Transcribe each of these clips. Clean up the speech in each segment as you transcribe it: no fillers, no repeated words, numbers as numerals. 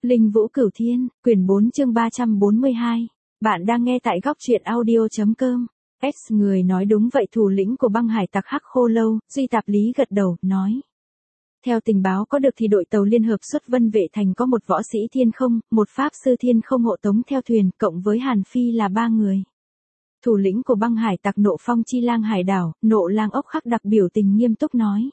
Linh Vũ Cửu Thiên, quyển 4 chương 342. Bạn đang nghe tại góc truyện audio.com. Người nói đúng vậy, thủ lĩnh của băng hải tặc Hắc Khô Lâu, Duy Tạp Lý gật đầu, nói. Theo tình báo có được thì đội tàu liên hợp xuất Vân Vệ Thành có một võ sĩ thiên không, một pháp sư thiên không hộ tống theo thuyền, cộng với Hàn Phi là 3 người. Thủ lĩnh của băng hải tặc Nộ Phong Chi Lang Hải Đảo, Nộ Lang Ốc Khắc Đặc biểu tình nghiêm túc nói.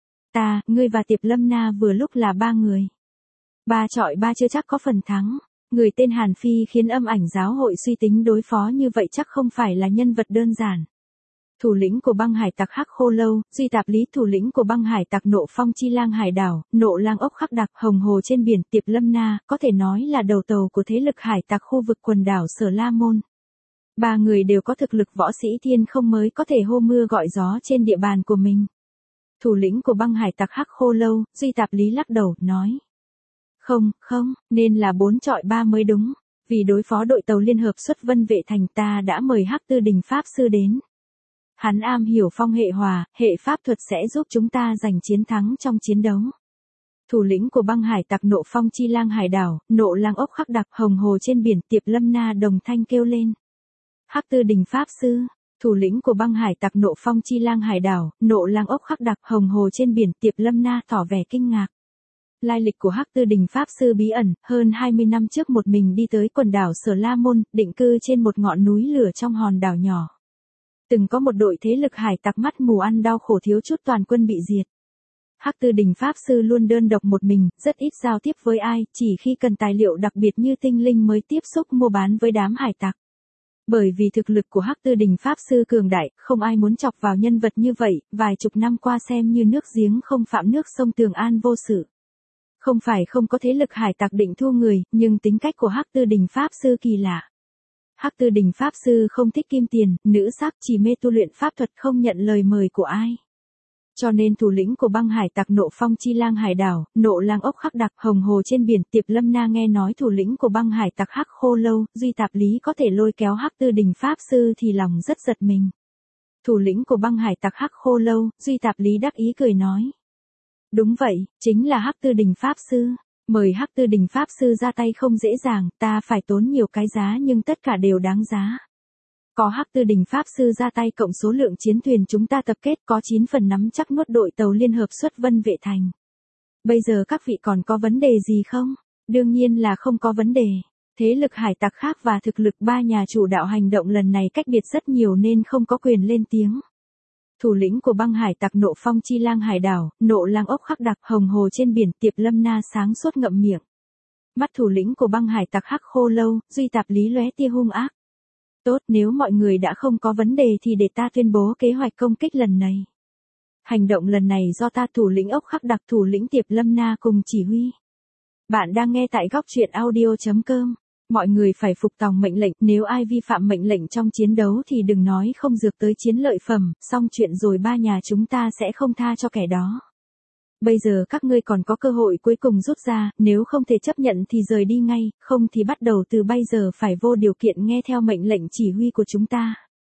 Ngươi và Tiệp Lâm Na vừa lúc là 3 người. 3 chọi 3 chưa chắc có phần thắng. Người tên Hàn Phi khiến âm ảnh giáo hội suy tính đối phó như vậy chắc không phải là nhân vật đơn giản. Thủ lĩnh của băng hải tặc Hắc Khô Lâu, Duy Tạp Lý, thủ lĩnh của băng hải tặc Nộ Phong Chi Lang Hải Đảo, Nộ Lang Ốc Khắc Đặc, Hồng Hồ trên biển, Tiệp Lâm Na, có thể nói là đầu tàu của thế lực hải tặc khu vực quần đảo Sở La Môn. 3 người đều có thực lực võ sĩ thiên không mới có thể hô mưa gọi gió trên địa bàn của mình. Thủ lĩnh của băng hải tặc Hắc Khô Lâu, Duy Tạp Lý lắc đầu, nói. Không, nên là 4 chọi 3 mới đúng. Vì đối phó đội tàu liên hợp xuất Vân Vệ Thành, ta đã mời Hắc Tư Đình Pháp Sư đến. Hắn am hiểu phong hệ hòa, hệ pháp thuật sẽ giúp chúng ta giành chiến thắng trong chiến đấu. Thủ lĩnh của băng hải tặc Nộ Phong Chi Lang Hải Đảo, Nộ Lang Ốc Khắc Đặc, Hồng Hồ trên biển, Tiệp Lâm Na đồng thanh kêu lên. Hắc Tư Đình Pháp Sư. Thủ lĩnh của băng hải tặc Nộ Phong Chi Lang Hải Đảo, Nộ Lang Ốc Khắc Đặc, Hồng Hồ trên biển, Tiệp Lâm Na tỏ vẻ kinh ngạc. Lai lịch của Hắc Tư Đình Pháp Sư bí ẩn, hơn 20 năm trước một mình đi tới quần đảo Sở La Môn, định cư trên một ngọn núi lửa trong hòn đảo nhỏ. Từng có một đội thế lực hải tặc mắt mù ăn đau khổ thiếu chút toàn quân bị diệt. Hắc Tư Đình Pháp Sư luôn đơn độc một mình, rất ít giao tiếp với ai, chỉ khi cần tài liệu đặc biệt như tinh linh mới tiếp xúc mua bán với đám hải tặc. Bởi vì thực lực của Hắc Tư Đình Pháp Sư cường đại, không ai muốn chọc vào nhân vật như vậy, vài chục năm qua xem như nước giếng không phạm nước sông Tường An vô sự. Không phải không có thế lực hải tặc định thu người, nhưng tính cách của Hắc Tư Đình Pháp Sư kỳ lạ. Hắc Tư Đình Pháp Sư không thích kim tiền, nữ sắc, chỉ mê tu luyện pháp thuật, không nhận lời mời của ai. Cho nên thủ lĩnh của băng hải tặc Nộ Phong Chi Lang Hải Đảo, Nộ Lang Ốc Khắc Đặc, Hồng Hồ trên biển, Tiệp Lâm Na nghe nói thủ lĩnh của băng hải tặc Hắc Khô Lâu, Duy Tạp Lý có thể lôi kéo Hắc Tư Đình Pháp Sư thì lòng rất giật mình. Thủ lĩnh của băng hải tặc Hắc Khô Lâu, Duy Tạp Lý đắc ý cười nói. Đúng vậy, chính là Hắc Tư Đình Pháp Sư. Mời Hắc Tư Đình Pháp Sư ra tay không dễ dàng, ta phải tốn nhiều cái giá nhưng tất cả đều đáng giá. Có Hắc Tư Đình Pháp Sư ra tay cộng số lượng chiến thuyền chúng ta tập kết có 9 phần nắm chắc nuốt đội tàu liên hợp xuất Vân Vệ Thành. Bây giờ các vị còn có vấn đề gì không? Đương nhiên là không có vấn đề. Thế lực hải tặc khác và thực lực 3 nhà chủ đạo hành động lần này cách biệt rất nhiều nên không có quyền lên tiếng. Thủ lĩnh của băng hải tặc Nộ Phong Chi Lang Hải Đảo, Nộ Lang Ốc Khắc Đặc, Hồng Hồ trên biển, Tiệp Lâm Na sáng suốt ngậm miệng. Mắt thủ lĩnh của băng hải tặc Hắc Khô Lâu, Duy Tạp Lý lóe tia hung ác. Tốt, nếu mọi người đã không có vấn đề thì để ta tuyên bố kế hoạch công kích lần này. Hành động lần này do ta thủ lĩnh Ốc Khắc Đặc, thủ lĩnh Tiệp Lâm Na cùng chỉ huy. Bạn đang nghe tại góc truyện audio.com. Mọi người phải phục tòng mệnh lệnh, nếu ai vi phạm mệnh lệnh trong chiến đấu thì đừng nói không dược tới chiến lợi phẩm, xong chuyện rồi 3 nhà chúng ta sẽ không tha cho kẻ đó. Bây giờ các ngươi còn có cơ hội cuối cùng rút ra, nếu không thể chấp nhận thì rời đi ngay, không thì bắt đầu từ bây giờ phải vô điều kiện nghe theo mệnh lệnh chỉ huy của chúng ta.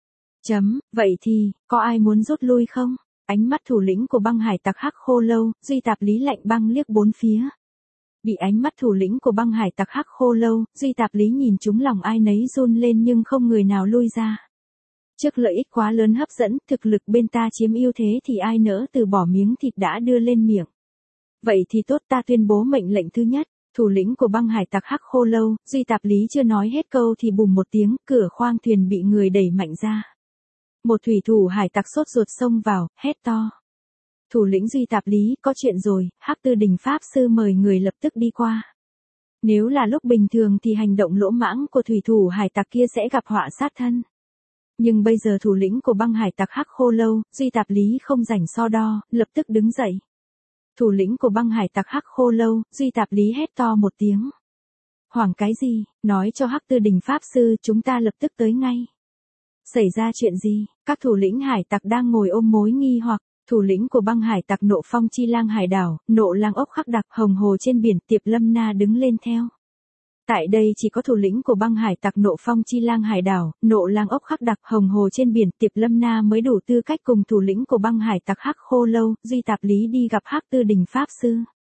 Vậy thì, có ai muốn rút lui không? Ánh mắt thủ lĩnh của băng hải tặc Hắc Khô Lâu, Duy Tạp Lý lạnh băng liếc bốn phía. Bị ánh mắt thủ lĩnh của băng hải tặc Hắc Khô Lâu, Duy Tạp Lý nhìn chúng lòng ai nấy run lên nhưng không người nào lui ra. Trước lợi ích quá lớn hấp dẫn, thực lực bên ta chiếm ưu thế thì ai nỡ từ bỏ miếng thịt đã đưa lên miệng. Vậy thì tốt, ta tuyên bố mệnh lệnh thứ nhất. Thủ lĩnh của băng hải tặc Hắc Khô Lâu, Duy Tạp Lý chưa nói hết câu thì bùm một tiếng, cửa khoang thuyền bị người đẩy mạnh ra. Một thủy thủ hải tặc sốt ruột xông vào, hét to. Thủ lĩnh Duy Tạp Lý, có chuyện rồi, Hắc Tư Đình Pháp Sư mời người lập tức đi qua. Nếu là lúc bình thường thì hành động lỗ mãng của thủy thủ hải tặc kia sẽ gặp họa sát thân. Nhưng bây giờ thủ lĩnh của băng hải tặc Hắc Khô Lâu, Duy Tạp Lý không rảnh so đo, lập tức đứng dậy. Thủ lĩnh của băng hải tặc Hắc Khô Lâu, Duy Tạp Lý hét to một tiếng. Hoảng cái gì, nói cho Hắc Tư Đình Pháp Sư chúng ta lập tức tới ngay. Xảy ra chuyện gì, các thủ lĩnh hải tặc đang ngồi ôm mối nghi hoặc. Thủ lĩnh của băng hải tặc Nộ Phong Chi Lang Hải Đảo, Nộ Lang Ốc Khắc Đặc, Hồng Hồ trên biển, Tiệp Lâm Na đứng lên theo. Tại đây chỉ có thủ lĩnh của băng hải tặc Nộ Phong Chi Lang Hải Đảo, Nộ Lang Ốc Khắc Đặc, Hồng Hồ trên biển, Tiệp Lâm Na mới đủ tư cách cùng thủ lĩnh của băng hải tặc Hắc Khô Lâu, Duy Tạp Lý đi gặp Hắc Tư Đình Pháp Sư.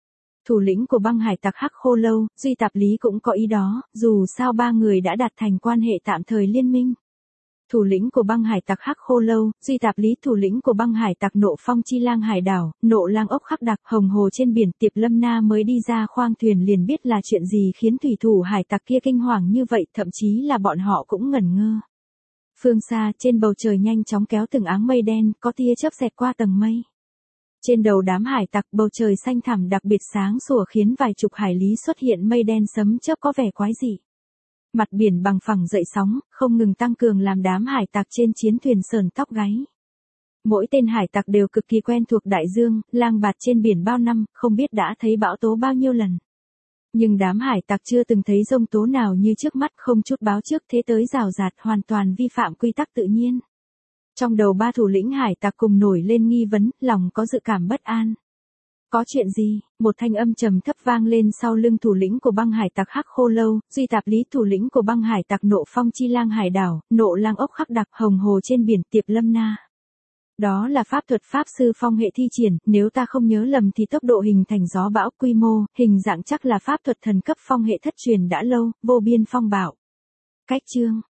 Thủ lĩnh của băng hải tặc Hắc Khô Lâu, Duy Tạp Lý cũng có ý đó, dù sao ba người đã đạt thành quan hệ tạm thời liên minh. Thủ lĩnh của băng hải tặc Hắc Khô Lâu, Duy Tạp Lý, thủ lĩnh của băng hải tặc Nộ Phong Chi Lang Hải Đảo, Nộ Lang Ốc Khắc Đặc, Hồng Hồ trên biển. Tiệp Lâm Na mới đi ra khoang thuyền liền biết là chuyện gì khiến thủy thủ hải tặc kia kinh hoàng như vậy, thậm chí là bọn họ cũng ngẩn ngơ. Phương xa, trên bầu trời nhanh chóng kéo từng áng mây đen, có tia chớp xẹt qua tầng mây. Trên đầu đám hải tặc, bầu trời xanh thẳm đặc biệt sáng sủa khiến vài chục hải lý xuất hiện mây đen sấm chớp có vẻ quái dị. Mặt biển bằng phẳng dậy sóng, không ngừng tăng cường làm đám hải tặc trên chiến thuyền sởn tóc gáy. Mỗi tên hải tặc đều cực kỳ quen thuộc đại dương, lang bạt trên biển bao năm, không biết đã thấy bão tố bao nhiêu lần. Nhưng đám hải tặc chưa từng thấy giông tố nào như trước mắt, không chút báo trước thế tới rào rạt, hoàn toàn vi phạm quy tắc tự nhiên. Trong đầu ba thủ lĩnh hải tặc cùng nổi lên nghi vấn, lòng có dự cảm bất an. Có chuyện gì? Một thanh âm trầm thấp vang lên sau lưng thủ lĩnh của băng hải tặc Hắc Khô Lâu, Duy Tạp Lý, thủ lĩnh của băng hải tặc Nộ Phong Chi Lang Hải Đảo, Nộ Lang Ốc Khắc Đặc, Hồng Hồ trên biển. Tiệp Lâm Na. Đó là pháp thuật pháp sư phong hệ thi triển, nếu ta không nhớ lầm thì tốc độ hình thành gió bão, quy mô, hình dạng chắc là pháp thuật thần cấp phong hệ thất truyền đã lâu, vô biên phong bạo. Cách chương